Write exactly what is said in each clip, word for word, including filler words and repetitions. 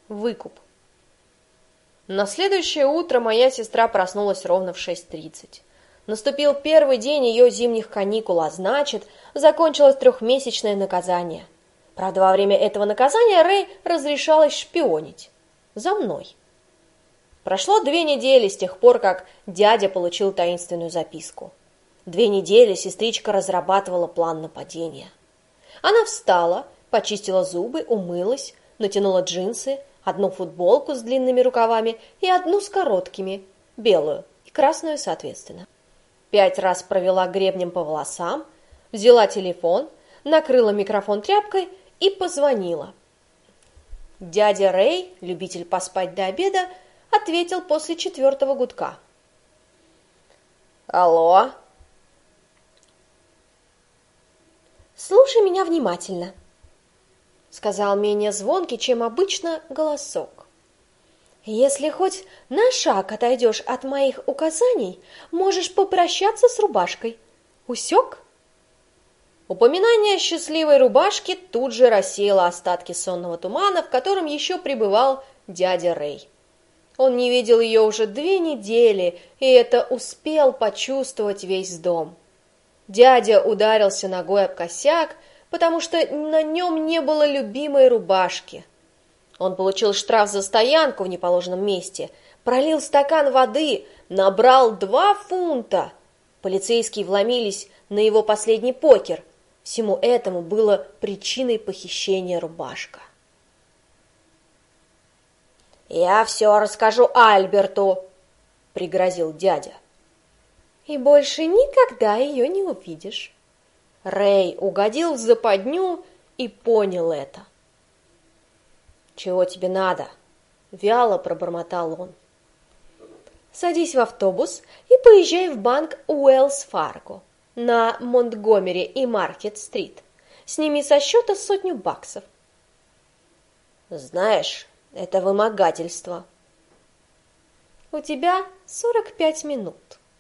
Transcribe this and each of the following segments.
Выкуп. На следующее утро моя сестра проснулась ровно в шесть тридцать. Наступил первый день ее зимних каникул, а значит, закончилось трехмесячное наказание. Правда, во время этого наказания Рэй разрешалось шпионить. За мной. Прошло две недели с тех пор, как дядя получил таинственную записку. Две недели сестричка разрабатывала план нападения. Она встала, почистила зубы, умылась, натянула джинсы, одну футболку с длинными рукавами и одну с короткими, белую и красную соответственно. Пять раз провела гребнем по волосам, взяла телефон, накрыла микрофон тряпкой и позвонила. Дядя Рэй, любитель поспать до обеда, ответил после четвертого гудка. «Алло?» «Слушай меня внимательно», — сказал менее звонкий, чем обычно, голосок. «Если хоть на шаг отойдешь от моих указаний, можешь попрощаться с рубашкой. Усек?» Упоминание счастливой рубашки тут же рассеяло остатки сонного тумана, в котором еще пребывал дядя Рэй. Он не видел ее уже две недели, и это успел почувствовать весь дом. Дядя ударился ногой об косяк, потому что на нем не было любимой рубашки. Он получил штраф за стоянку в неположенном месте, пролил стакан воды, набрал два фунта. Полицейские вломились на его последний покер. Всему этому было причиной похищения рубашка. «Я все расскажу Альберту», — пригрозил дядя. «И больше никогда ее не увидишь». Рэй угодил в западню и понял это. «Чего тебе надо?» — вяло пробормотал он. «Садись в автобус и поезжай в банк Уэллс-Фарго на Монтгомери и Маркет-стрит. Сними со счета сотню баксов». «Знаешь, это вымогательство». «У тебя сорок пять минут».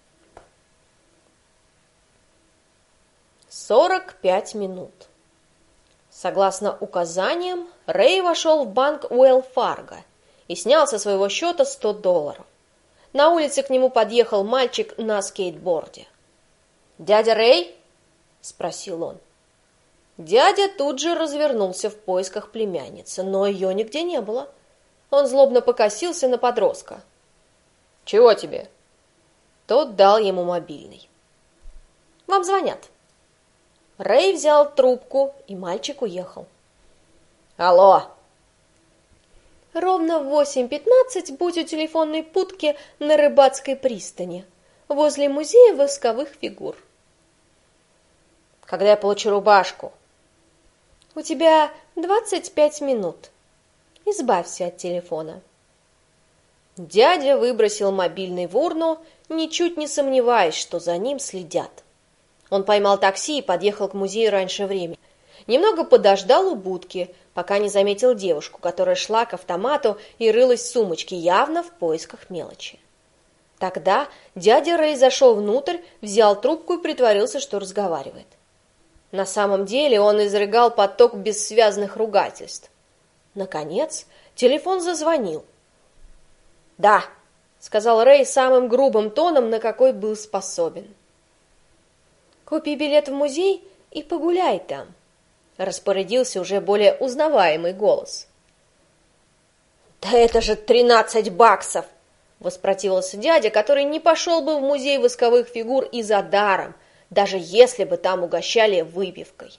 Сорок пять минут. Согласно указаниям, Рэй вошел в банк Уэлл-Фарго и снял со своего счета сто долларов. На улице к нему подъехал мальчик на скейтборде. «Дядя Рэй?» — спросил он. Дядя тут же развернулся в поисках племянницы, но ее нигде не было. Он злобно покосился на подростка. «Чего тебе?» Тот дал ему мобильный. «Вам звонят». Рэй взял трубку, и мальчик уехал. «Алло!» «Ровно в восемь пятнадцать будь у телефонной будки на Рыбацкой пристани, возле музея восковых фигур». «Когда я получу рубашку?» «У тебя двадцать пять минут. Избавься от телефона». Дядя выбросил мобильный в урну, ничуть не сомневаясь, что за ним следят. Он поймал такси и подъехал к музею раньше времени. Немного подождал у будки, пока не заметил девушку, которая шла к автомату и рылась в сумочке, явно в поисках мелочи. Тогда дядя Рэй зашел внутрь, взял трубку и притворился, что разговаривает. На самом деле он изрыгал поток бессвязных ругательств. Наконец, телефон зазвонил. «Да», — сказал Рэй самым грубым тоном, на какой был способен. «Купи билет в музей и погуляй там», — распорядился уже более узнаваемый голос. «Да это же тринадцать баксов!» — воспротивился дядя, который не пошел бы в музей восковых фигур и за даром, даже если бы там угощали выпивкой.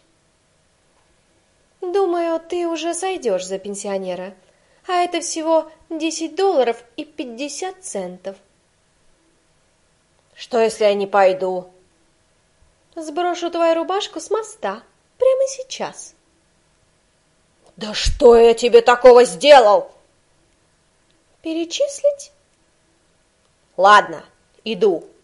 «Думаю, ты уже сойдешь за пенсионера, а это всего десять долларов и пятьдесят центов». «Что, если я не пойду?» «Сброшу твою рубашку с моста прямо сейчас». «Да что я тебе такого сделал?» «Перечислить?» «Ладно, иду».